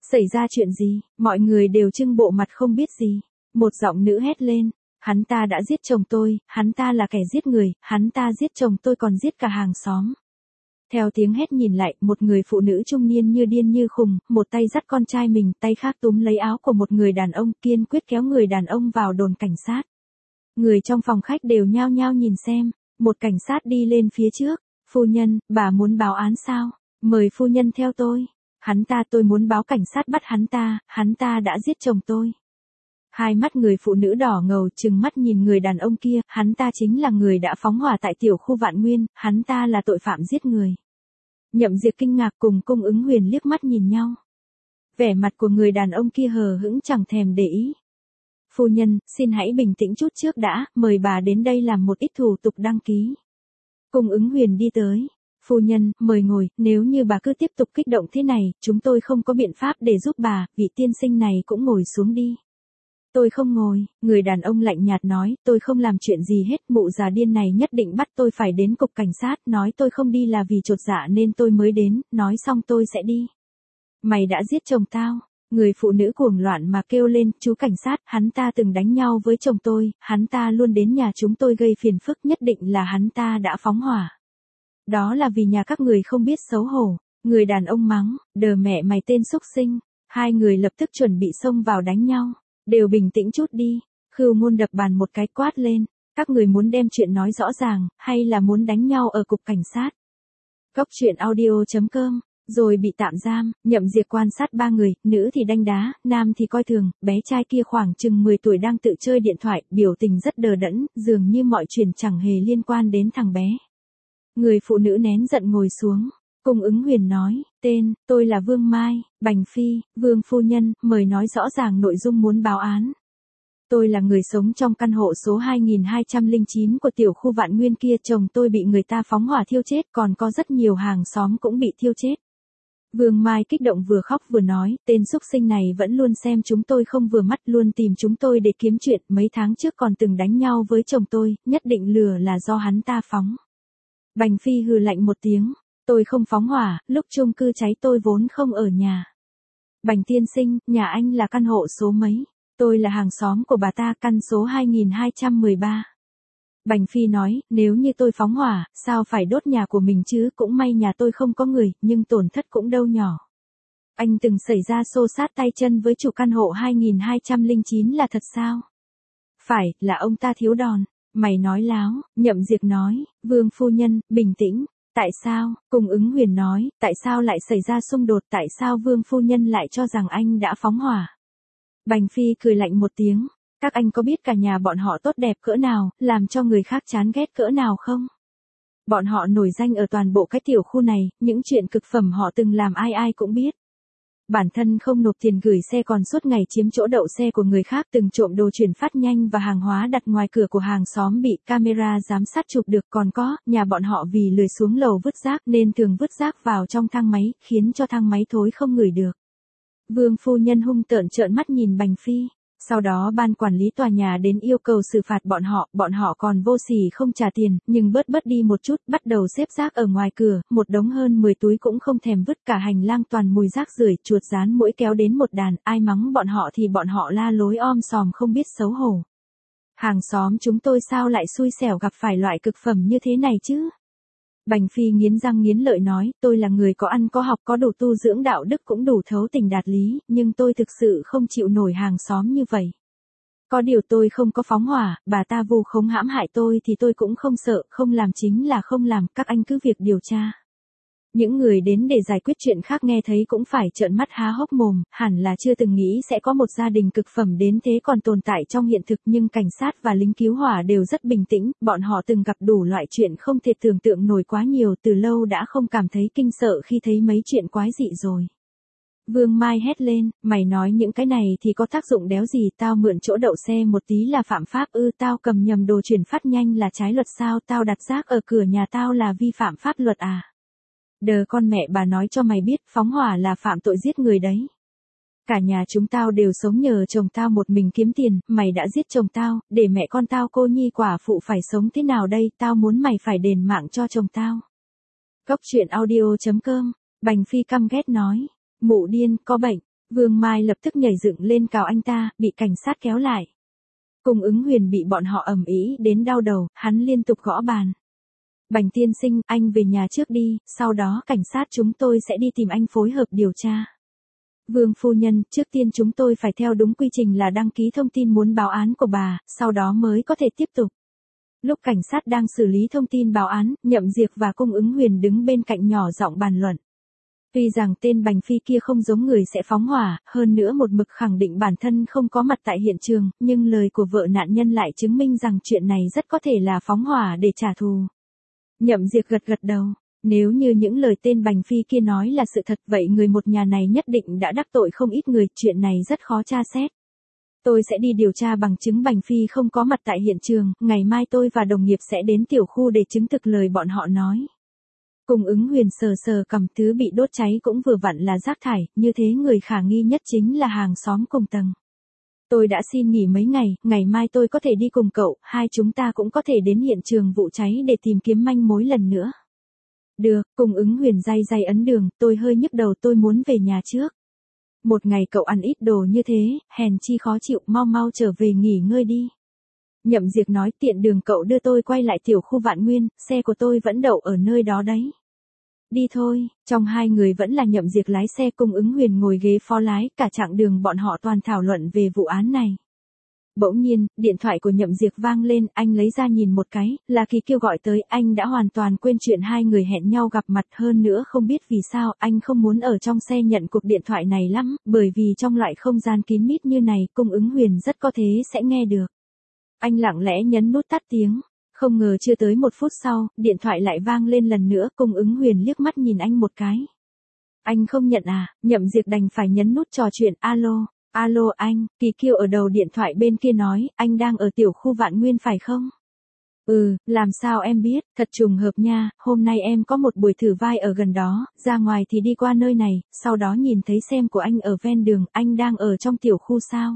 Xảy ra chuyện gì? Mọi người đều trưng bộ mặt không biết gì. Một giọng nữ hét lên. Hắn ta đã giết chồng tôi, hắn ta là kẻ giết người, hắn ta giết chồng tôi còn giết cả hàng xóm. Theo tiếng hét nhìn lại, một người phụ nữ trung niên như điên như khùng, một tay dắt con trai mình, tay khác túm lấy áo của một người đàn ông, kiên quyết kéo người đàn ông vào đồn cảnh sát. Người trong phòng khách đều nhao nhao nhìn xem, một cảnh sát đi lên phía trước. Phu nhân, bà muốn báo án sao? Mời phu nhân theo tôi. Tôi muốn báo cảnh sát bắt hắn ta đã giết chồng tôi. Hai mắt người phụ nữ đỏ ngầu trừng mắt nhìn người đàn ông kia, hắn ta chính là người đã phóng hỏa tại tiểu khu Vạn Nguyên, hắn ta là tội phạm giết người. Nhậm Diệp kinh ngạc cùng Cung Ứng Huyền liếc mắt nhìn nhau. Vẻ mặt của người đàn ông kia hờ hững chẳng thèm để ý. Phu nhân, xin hãy bình tĩnh chút trước đã, mời bà đến đây làm một ít thủ tục đăng ký. Cung Ứng Huyền đi tới. Phu nhân, mời ngồi, nếu như bà cứ tiếp tục kích động thế này, chúng tôi không có biện pháp để giúp bà, vị tiên sinh này cũng ngồi xuống đi. Tôi không ngồi, người đàn ông lạnh nhạt nói, tôi không làm chuyện gì hết, mụ già điên này nhất định bắt tôi phải đến cục cảnh sát, nói tôi không đi là vì chột dạ nên tôi mới đến, nói xong tôi sẽ đi. Mày đã giết chồng tao. Người phụ nữ cuồng loạn mà kêu lên, chú cảnh sát, hắn ta từng đánh nhau với chồng tôi, hắn ta luôn đến nhà chúng tôi gây phiền phức, nhất định là hắn ta đã phóng hỏa. Đó là vì nhà các người không biết xấu hổ. Người đàn ông mắng, đờ mẹ mày tên xúc sinh. Hai người lập tức chuẩn bị xông vào đánh nhau. Đều bình tĩnh chút đi. Khưu Ngôn đập bàn một cái quát lên. Các người muốn đem chuyện nói rõ ràng, hay là muốn đánh nhau ở cục cảnh sát? Cốc truyện audio.com. Rồi bị tạm giam, Nhậm Diệp quan sát ba người, nữ thì đanh đá, nam thì coi thường, bé trai kia khoảng chừng 10 tuổi đang tự chơi điện thoại, biểu tình rất đờ đẫn, dường như mọi chuyện chẳng hề liên quan đến thằng bé. Người phụ nữ nén giận ngồi xuống. Cung Ứng Huyền nói, tôi là Vương Mai, Bành Phi, Vương phu nhân, mời nói rõ ràng nội dung muốn báo án. Tôi là người sống trong căn hộ số 2209 của tiểu khu Vạn Nguyên kia, chồng tôi bị người ta phóng hỏa thiêu chết, còn có rất nhiều hàng xóm cũng bị thiêu chết. Vương Mai kích động vừa khóc vừa nói, tên xúc sinh này vẫn luôn xem chúng tôi không vừa mắt, luôn tìm chúng tôi để kiếm chuyện, mấy tháng trước còn từng đánh nhau với chồng tôi, nhất định lừa là do hắn ta phóng. Bành Phi hừ lạnh một tiếng, tôi không phóng hỏa, lúc chung cư cháy tôi vốn không ở nhà. Bành tiên sinh, nhà anh là căn hộ số mấy? Tôi là hàng xóm của bà ta, căn số 2213. Bành Phi nói, nếu như tôi phóng hỏa, sao phải đốt nhà của mình chứ, cũng may nhà tôi không có người, nhưng tổn thất cũng đâu nhỏ. Anh từng xảy ra xô xát tay chân với chủ căn hộ 2209 là thật sao? Phải, là ông ta thiếu đòn. Mày nói láo, Nhậm Diệp nói, Vương phu nhân, bình tĩnh. Tại sao? Cung Ứng Huyền nói, tại sao lại xảy ra xung đột, tại sao Vương phu nhân lại cho rằng anh đã phóng hỏa? Bành Phi cười lạnh một tiếng, các anh có biết cả nhà bọn họ tốt đẹp cỡ nào, làm cho người khác chán ghét cỡ nào không? Bọn họ nổi danh ở toàn bộ cái tiểu khu này, những chuyện cực phẩm họ từng làm ai ai cũng biết. Bản thân không nộp tiền gửi xe còn suốt ngày chiếm chỗ đậu xe của người khác, từng trộm đồ chuyển phát nhanh và hàng hóa đặt ngoài cửa của hàng xóm bị camera giám sát chụp được, còn có, nhà bọn họ vì lười xuống lầu vứt rác nên thường vứt rác vào trong thang máy, khiến cho thang máy thối không ngửi được. Vương phu nhân hung tợn trợn mắt nhìn Bành Phi. Sau đó ban quản lý tòa nhà đến yêu cầu xử phạt bọn họ còn vô sỉ không trả tiền, nhưng bớt đi một chút, bắt đầu xếp rác ở ngoài cửa, một đống hơn 10 túi cũng không thèm vứt, cả hành lang toàn mùi rác rưởi, chuột rán muỗi kéo đến một đàn, ai mắng bọn họ thì bọn họ la lối sòm không biết xấu hổ. Hàng xóm chúng tôi sao lại xui xẻo gặp phải loại cực phẩm như thế này chứ? Bành Phi nghiến răng nghiến lợi nói, tôi là người có ăn có học, có đủ tu dưỡng đạo đức, cũng đủ thấu tình đạt lý, nhưng tôi thực sự không chịu nổi hàng xóm như vậy. Có điều tôi không có phóng hỏa, bà ta vu khống hãm hại tôi thì tôi cũng không sợ, không làm chính là không làm, các anh cứ việc điều tra. Những người đến để giải quyết chuyện khác nghe thấy cũng phải trợn mắt há hốc mồm, hẳn là chưa từng nghĩ sẽ có một gia đình cực phẩm đến thế còn tồn tại trong hiện thực, nhưng cảnh sát và lính cứu hỏa đều rất bình tĩnh, bọn họ từng gặp đủ loại chuyện không thể tưởng tượng nổi quá nhiều, từ lâu đã không cảm thấy kinh sợ khi thấy mấy chuyện quái dị rồi. Vương Mai hét lên, mày nói những cái này thì có tác dụng đéo gì, tao mượn chỗ đậu xe một tí là phạm pháp ư, tao cầm nhầm đồ chuyển phát nhanh là trái luật sao, tao đặt rác ở cửa nhà tao là vi phạm pháp luật à? Đờ con mẹ bà nói cho mày biết, phóng hỏa là phạm tội giết người đấy. Cả nhà chúng tao đều sống nhờ chồng tao một mình kiếm tiền, mày đã giết chồng tao, để mẹ con tao cô nhi quả phụ phải sống thế nào đây, tao muốn mày phải đền mạng cho chồng tao. Cốc truyện audio.com, Bành Phi căm ghét nói, mụ điên, có bệnh. Vương Mai lập tức nhảy dựng lên cào anh ta, bị cảnh sát kéo lại. Cung Ứng Huyền bị bọn họ ầm ĩ đến đau đầu, hắn liên tục gõ bàn. Bành tiên sinh, anh về nhà trước đi, sau đó cảnh sát chúng tôi sẽ đi tìm anh phối hợp điều tra. Vương phu nhân, trước tiên chúng tôi phải theo đúng quy trình là đăng ký thông tin muốn báo án của bà, sau đó mới có thể tiếp tục. Lúc cảnh sát đang xử lý thông tin báo án, Nhậm Diệp và Cung Ứng Huyền đứng bên cạnh nhỏ giọng bàn luận. Tuy rằng tên Bành Phi kia không giống người sẽ phóng hỏa, hơn nữa một mực khẳng định bản thân không có mặt tại hiện trường, nhưng lời của vợ nạn nhân lại chứng minh rằng chuyện này rất có thể là phóng hỏa để trả thù. Nhậm Diệp gật gật đầu. Nếu như những lời tên Bành Phi kia nói là sự thật, vậy người một nhà này nhất định đã đắc tội không ít người, chuyện này rất khó tra xét. Tôi sẽ đi điều tra bằng chứng Bành Phi không có mặt tại hiện trường, ngày mai tôi và đồng nghiệp sẽ đến tiểu khu để chứng thực lời bọn họ nói. Cung Ứng Huyền sờ sờ cầm, thứ bị đốt cháy cũng vừa vặn là rác thải, như thế người khả nghi nhất chính là hàng xóm cùng tầng. Tôi đã xin nghỉ mấy ngày, ngày mai tôi có thể đi cùng cậu, hai chúng ta cũng có thể đến hiện trường vụ cháy để tìm kiếm manh mối lần nữa. Được, Cung Ứng Huyền day day ấn đường, tôi hơi nhức đầu, tôi muốn về nhà trước. Một ngày cậu ăn ít đồ như thế, hèn chi khó chịu, mau mau trở về nghỉ ngơi đi. Nhậm Diệp nói, tiện đường cậu đưa tôi quay lại tiểu khu Vạn Nguyên, xe của tôi vẫn đậu ở nơi đó đấy. Đi thôi, trong hai người vẫn là Nhậm Diệp lái xe, Cung Ứng Huyền ngồi ghế phó lái, cả chặng đường bọn họ toàn thảo luận về vụ án này. Bỗng nhiên, điện thoại của Nhậm Diệp vang lên, anh lấy ra nhìn một cái, là Kỳ Kiêu gọi tới, anh đã hoàn toàn quên chuyện hai người hẹn nhau gặp mặt, hơn nữa không biết vì sao, anh không muốn ở trong xe nhận cuộc điện thoại này lắm, bởi vì trong loại không gian kín mít như này, Cung Ứng Huyền rất có thể sẽ nghe được. Anh lặng lẽ nhấn nút tắt tiếng, không ngờ chưa tới 1 phút sau, điện thoại lại vang lên lần nữa, Cung Ứng Huyền liếc mắt nhìn anh một cái. Anh không nhận à? Nhậm Diệp đành phải nhấn nút trò chuyện, alo. Alo anh, Kỳ Kiêu ở đầu điện thoại bên kia nói, anh đang ở tiểu khu Vạn Nguyên phải không? Ừ, làm sao em biết, thật trùng hợp nha, hôm nay em có một buổi thử vai ở gần đó, ra ngoài thì đi qua nơi này, sau đó nhìn thấy xem của anh ở ven đường, anh đang ở trong tiểu khu sao?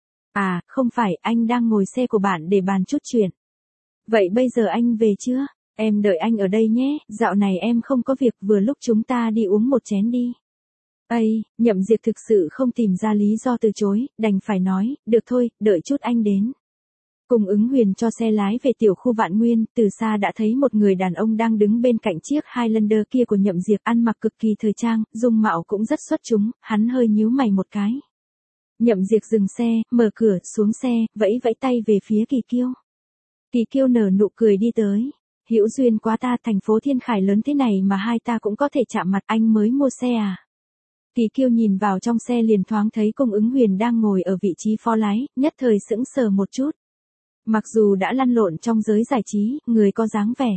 À, không phải, anh đang ngồi xe của bạn để bàn chút chuyện. Vậy bây giờ anh về chưa? Em đợi anh ở đây nhé, dạo này em không có việc, vừa lúc chúng ta đi uống một chén đi. Ây, Nhậm Diệp thực sự không tìm ra lý do từ chối, đành phải nói, được thôi, đợi chút anh đến. Cung Ứng Huyền cho xe lái về tiểu khu Vạn Nguyên, từ xa đã thấy một người đàn ông đang đứng bên cạnh chiếc Highlander kia của Nhậm Diệp, ăn mặc cực kỳ thời trang, dung mạo cũng rất xuất chúng, hắn hơi nhíu mày một cái. Nhậm Diệp dừng xe, mở cửa, xuống xe, vẫy vẫy tay về phía Kỳ Kiêu. Kỳ Kiêu nở nụ cười đi tới. Hữu duyên quá ta, thành phố Thiên Khải lớn thế này mà hai ta cũng có thể chạm mặt, anh mới mua xe à? Kỳ Kiêu nhìn vào trong xe liền thoáng thấy Cung Ứng Huyền đang ngồi ở vị trí phó lái, nhất thời sững sờ một chút. Mặc dù đã lăn lộn trong giới giải trí, người có dáng vẻ.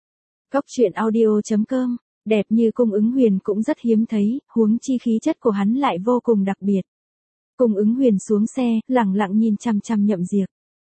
Cốc truyện audio.com, đẹp như Cung Ứng Huyền cũng rất hiếm thấy, huống chi khí chất của hắn lại vô cùng đặc biệt. Cung Ứng Huyền xuống xe, lẳng lặng nhìn chằm chằm Nhậm Diệp.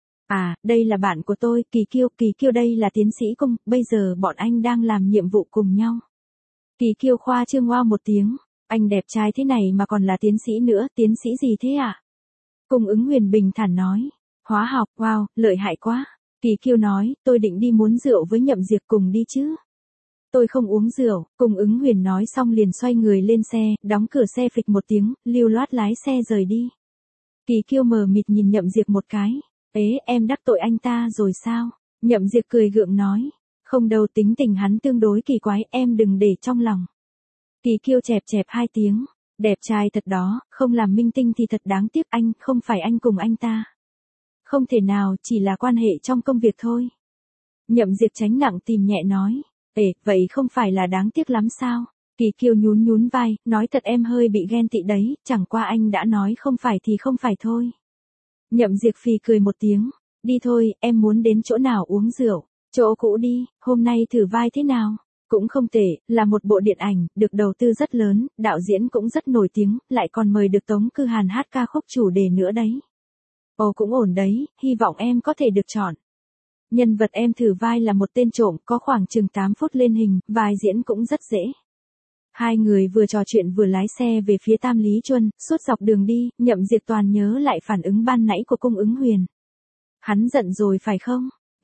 À, đây là bạn của tôi, Kỳ Kiêu đây là tiến sĩ Cung, bây giờ bọn anh đang làm nhiệm vụ cùng nhau. Kỳ Kiêu khoa trương wow một tiếng. Anh đẹp trai thế này mà còn là tiến sĩ nữa, tiến sĩ gì thế ạ? Cung Ứng Huyền bình thản nói, hóa học, wow, lợi hại quá. Kỳ Kiêu nói, tôi định đi muốn rượu với Nhậm Diệp, cùng đi chứ. Tôi không uống rượu, Cung Ứng Huyền nói xong liền xoay người lên xe, đóng cửa xe phịch một tiếng, lưu loát lái xe rời đi. Kỳ Kiêu mờ mịt nhìn Nhậm Diệp một cái, em đắc tội anh ta rồi sao? Nhậm Diệp cười gượng nói, không đâu, tính tình hắn tương đối kỳ quái, em đừng để trong lòng. Kỳ Kiêu chẹp chẹp hai tiếng, đẹp trai thật đó, không làm minh tinh thì thật đáng tiếc, anh, không phải anh cùng anh ta. Không thể nào, chỉ là quan hệ trong công việc thôi. Nhậm Diệp tránh nặng tìm nhẹ nói, vậy không phải là đáng tiếc lắm sao? Kỳ Kiêu nhún nhún vai, nói thật em hơi bị ghen tị đấy, chẳng qua anh đã nói không phải thì không phải thôi. Nhậm Diệp phì cười một tiếng, đi thôi, em muốn đến chỗ nào uống rượu, chỗ cũ đi, hôm nay thử vai thế nào? Cũng không tệ, là một bộ điện ảnh, được đầu tư rất lớn, đạo diễn cũng rất nổi tiếng, lại còn mời được Tống Cư Hàn hát ca khúc chủ đề nữa đấy. Ồ cũng ổn đấy, hy vọng em có thể được chọn. Nhân vật em thử vai là một tên trộm, có khoảng chừng 8 phút lên hình, vai diễn cũng rất dễ. Hai người vừa trò chuyện vừa lái xe về phía Tam Lý Chuân, suốt dọc đường đi, Nhậm Diệp toàn nhớ lại phản ứng ban nãy của Cung Ứng Huyền. Hắn giận rồi phải không?